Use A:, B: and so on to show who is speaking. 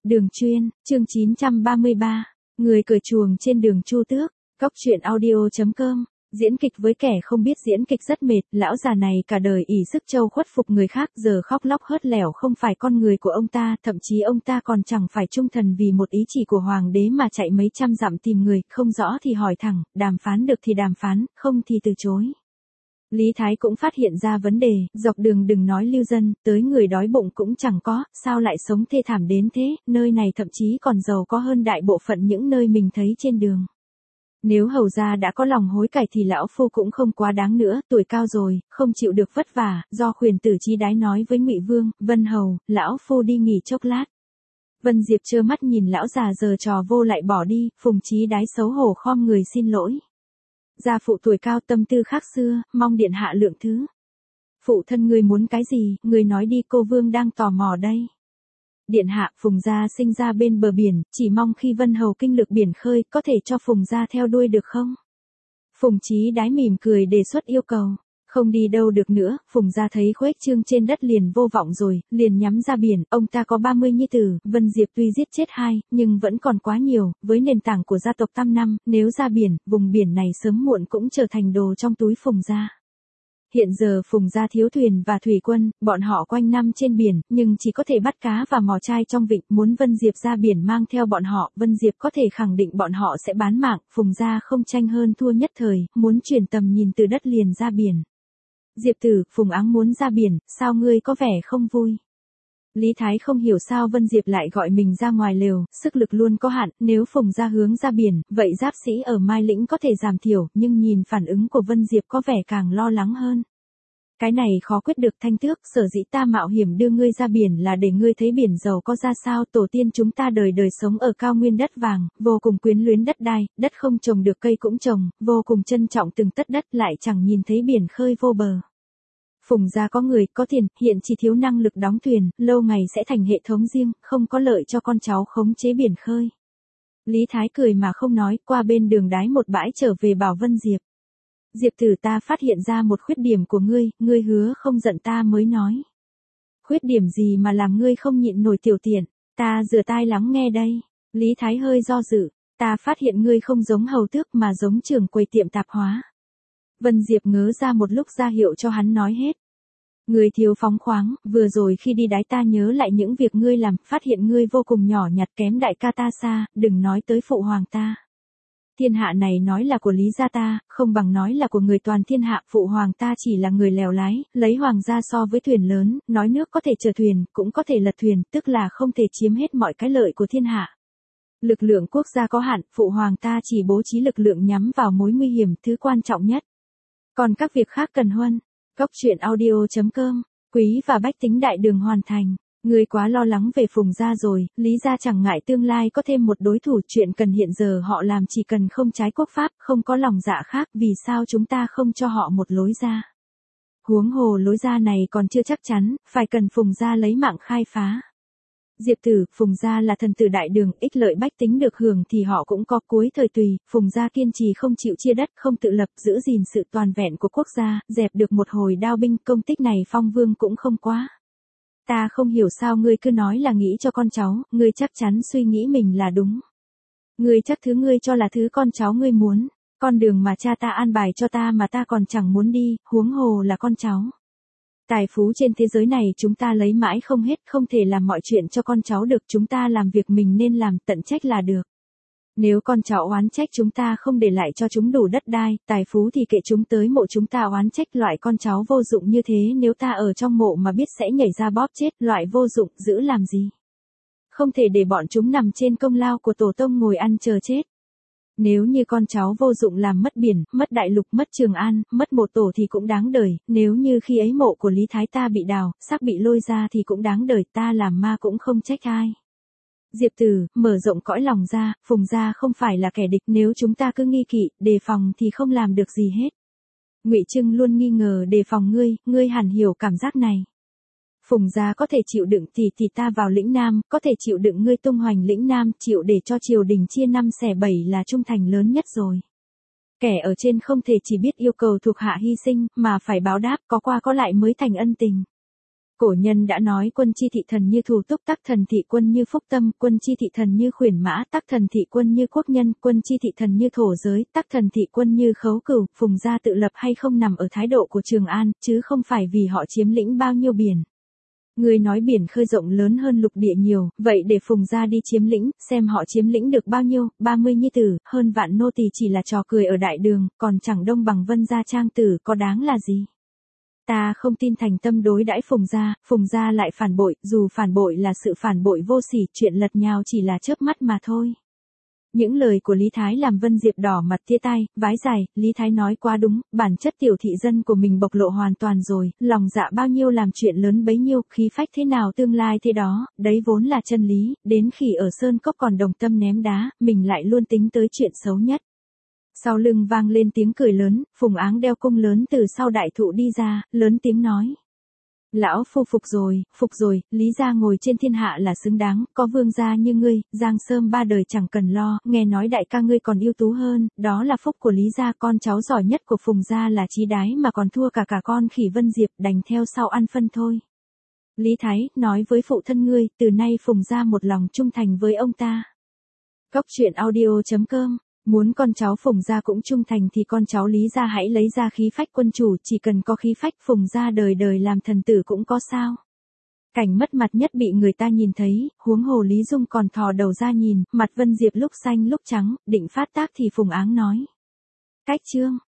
A: Đường chuyên, chương 933, người cởi chuồng trên đường Chu Tước, Cóc truyện audio.com, diễn kịch với kẻ không biết diễn kịch rất mệt, lão già này cả đời ỷ sức trâu khuất phục người khác giờ khóc lóc hớt lẻo không phải con người của ông ta, thậm chí ông ta còn chẳng phải trung thần vì một ý chỉ của hoàng đế mà chạy mấy trăm dặm tìm người, không rõ thì hỏi thẳng, đàm phán được thì đàm phán, không thì từ chối. Lý Thái cũng phát hiện ra vấn đề, dọc đường đừng nói lưu dân, tới người đói bụng cũng chẳng có, sao lại sống thê thảm đến thế, nơi này thậm chí còn giàu có hơn đại bộ phận những nơi mình thấy trên đường. Nếu hầu gia đã có lòng hối cải thì lão phu cũng không quá đáng nữa, tuổi cao rồi, không chịu được vất vả, do khuyển tử Chí Đái nói với Ngụy Vương, Vân hầu, lão phu đi nghỉ chốc lát. Vân Diệp trơ mắt nhìn lão già giờ trò vô lại bỏ đi, Phùng Chí Đái xấu hổ khom người xin lỗi. Gia phụ tuổi cao tâm tư khác xưa, mong điện hạ lượng thứ. Phụ thân ngươi muốn cái gì, ngươi nói đi, cô vương đang tò mò đây. Điện hạ, Phùng gia sinh ra bên bờ biển, chỉ mong khi Vân hầu kinh lược biển khơi, có thể cho Phùng gia theo đuôi được không? Phùng Chí Đái mỉm cười đề xuất yêu cầu. Không đi đâu được nữa, Phùng gia thấy khuếch trương trên đất liền vô vọng rồi, liền nhắm ra biển, ông ta có 30 nhi tử, Vân Diệp tuy giết chết 2, nhưng vẫn còn quá nhiều, với nền tảng của gia tộc Tam Năm, nếu ra biển, vùng biển này sớm muộn cũng trở thành đồ trong túi Phùng gia. Hiện giờ Phùng gia thiếu thuyền và thủy quân, bọn họ quanh năm trên biển, nhưng chỉ có thể bắt cá và mò trai trong vịnh, muốn Vân Diệp ra biển mang theo bọn họ, Vân Diệp có thể khẳng định bọn họ sẽ bán mạng, Phùng gia không tranh hơn thua nhất thời, muốn chuyển tầm nhìn từ đất liền ra biển. Diệp tử, Phùng áng muốn ra biển, sao ngươi có vẻ không vui? Lý Thái không hiểu sao Vân Diệp lại gọi mình ra ngoài lều, sức lực luôn có hạn, nếu Phùng gia hướng ra biển, vậy giáp sĩ ở Mai Lĩnh có thể giảm thiểu, nhưng nhìn phản ứng của Vân Diệp có vẻ càng lo lắng hơn. Cái này khó quyết được Thanh Tước, sở dĩ ta mạo hiểm đưa ngươi ra biển là để ngươi thấy biển giàu có ra sao, tổ tiên chúng ta đời đời sống ở cao nguyên đất vàng, vô cùng quyến luyến đất đai, đất không trồng được cây cũng trồng, vô cùng trân trọng từng tấc đất, lại chẳng nhìn thấy biển khơi vô bờ. Phùng gia có người, có tiền, hiện chỉ thiếu năng lực đóng thuyền, lâu ngày sẽ thành hệ thống riêng, không có lợi cho con cháu khống chế biển khơi. Lý Thái cười mà không nói, qua bên đường đái một bãi trở về bảo Vân Diệp. Diệp tử, ta phát hiện ra một khuyết điểm của ngươi hứa không giận ta mới nói. Khuyết điểm gì mà làm ngươi không nhịn nổi tiểu tiện, ta rửa tai lắng nghe đây. Lý Thái hơi do dự, ta phát hiện ngươi không giống hầu tước mà giống trưởng quầy tiệm tạp hóa. Vân Diệp ngớ ra một lúc ra hiệu cho hắn nói hết. Ngươi thiếu phóng khoáng, vừa rồi khi đi đái ta nhớ lại những việc ngươi làm, phát hiện ngươi vô cùng nhỏ nhặt kém đại ca ta xa, đừng nói tới phụ hoàng ta. Thiên hạ này nói là của Lý gia ta, không bằng nói là của người toàn thiên hạ, phụ hoàng ta chỉ là người lèo lái, lấy hoàng gia so với thuyền lớn, nói nước có thể chở thuyền, cũng có thể lật thuyền, tức là không thể chiếm hết mọi cái lợi của thiên hạ. Lực lượng quốc gia có hạn, phụ hoàng ta chỉ bố trí lực lượng nhắm vào mối nguy hiểm, thứ quan trọng nhất. Còn các việc khác cần huân. Cóc truyện audio.com, Quý và Bách Tính đại đường hoàn thành. Ngươi quá lo lắng về Phùng gia rồi, Lý gia chẳng ngại tương lai có thêm một đối thủ, chuyện cần hiện giờ họ làm chỉ cần không trái quốc pháp, không có lòng dạ khác, vì sao chúng ta không cho họ một lối ra? Huống hồ lối ra này còn chưa chắc chắn, phải cần Phùng gia lấy mạng khai phá. Diệp tử, Phùng gia là thần tử đại đường, ích lợi bách tính được hưởng thì họ cũng có, cuối thời tùy, Phùng gia kiên trì không chịu chia đất, không tự lập, giữ gìn sự toàn vẹn của quốc gia, dẹp được một hồi đao binh, công tích này Phong Vương cũng không quá. Ta không hiểu sao ngươi cứ nói là nghĩ cho con cháu, ngươi chắc chắn suy nghĩ mình là đúng. Ngươi chắc thứ ngươi cho là thứ con cháu ngươi muốn, con đường mà cha ta an bài cho ta mà ta còn chẳng muốn đi, huống hồ là con cháu. Tài phú trên thế giới này chúng ta lấy mãi không hết, không thể làm mọi chuyện cho con cháu được, chúng ta làm việc mình nên làm, tận trách là được. Nếu con cháu oán trách chúng ta không để lại cho chúng đủ đất đai, tài phú thì kệ chúng, tới mộ chúng ta oán trách loại con cháu vô dụng như thế, nếu ta ở trong mộ mà biết sẽ nhảy ra bóp chết, loại vô dụng, giữ làm gì? Không thể để bọn chúng nằm trên công lao của tổ tông ngồi ăn chờ chết. Nếu như con cháu vô dụng làm mất biển, mất đại lục, mất Trường An, mất một tổ thì cũng đáng đời, nếu như khi ấy mộ của Lý Thái ta bị đào, xác bị lôi ra thì cũng đáng đời, ta làm ma cũng không trách ai. Diệp tử, mở rộng cõi lòng ra, Phùng gia không phải là kẻ địch, nếu chúng ta cứ nghi kỵ, đề phòng thì không làm được gì hết. Ngụy Trưng luôn nghi ngờ đề phòng ngươi hẳn hiểu cảm giác này. Phùng gia có thể chịu đựng thì ta vào lĩnh Nam, có thể chịu đựng ngươi tung hoành lĩnh Nam, chịu để cho triều đình chia 5 xẻ 7 là trung thành lớn nhất rồi. Kẻ ở trên không thể chỉ biết yêu cầu thuộc hạ hy sinh, mà phải báo đáp, có qua có lại mới thành ân tình. Cổ nhân đã nói quân chi thị thần như thủ túc, tắc thần thị quân như phúc tâm, quân chi thị thần như khuyển mã, tắc thần thị quân như quốc nhân, quân chi thị thần như thổ giới, tắc thần thị quân như khấu cửu. Phùng gia tự lập hay không nằm ở thái độ của Trường An, chứ không phải vì họ chiếm lĩnh bao nhiêu biển. Người nói biển khơi rộng lớn hơn lục địa nhiều, vậy để Phùng gia đi chiếm lĩnh, xem họ chiếm lĩnh được bao nhiêu, 30 nhi tử, hơn vạn nô tỳ chỉ là trò cười ở đại đường, còn chẳng đông bằng Vân gia trang tử có đáng là gì. Ta không tin thành tâm đối đãi Phùng gia lại phản bội, dù phản bội là sự phản bội vô sỉ, chuyện lật nhào chỉ là chớp mắt mà thôi. Những lời của Lý Thái làm Vân Diệp đỏ mặt tia tai, vái dài, Lý Thái nói quá đúng, bản chất tiểu thị dân của mình bộc lộ hoàn toàn rồi, lòng dạ bao nhiêu làm chuyện lớn bấy nhiêu, khí phách thế nào tương lai thế đó, đấy vốn là chân lý, đến khi ở Sơn Cốc còn đồng tâm ném đá, mình lại luôn tính tới chuyện xấu nhất. Sau lưng vang lên tiếng cười lớn, Phùng Áng đeo cung lớn từ sau đại thụ đi ra, lớn tiếng nói. Lão phu phục rồi, Lý gia ngồi trên thiên hạ là xứng đáng, có vương gia như ngươi, Giang Sơm 3 đời chẳng cần lo, nghe nói đại ca ngươi còn ưu tú hơn, đó là phúc của Lý gia, con cháu giỏi nhất của Phùng gia là Chí Đái mà còn thua cả con khỉ Vân Diệp, đành theo sau ăn phân thôi. Lý Thái, nói với phụ thân ngươi, từ nay Phùng gia một lòng trung thành với ông ta. Cóc truyện audio.com. Muốn con cháu Phùng gia cũng trung thành thì con cháu Lý gia hãy lấy ra khí phách quân chủ, chỉ cần có khí phách Phùng gia đời đời làm thần tử cũng có sao. Cảnh mất mặt nhất bị người ta nhìn thấy, huống hồ Lý Dung còn thò đầu ra nhìn, mặt Vân Diệp lúc xanh lúc trắng, định phát tác thì Phùng Áng nói. Cách chương.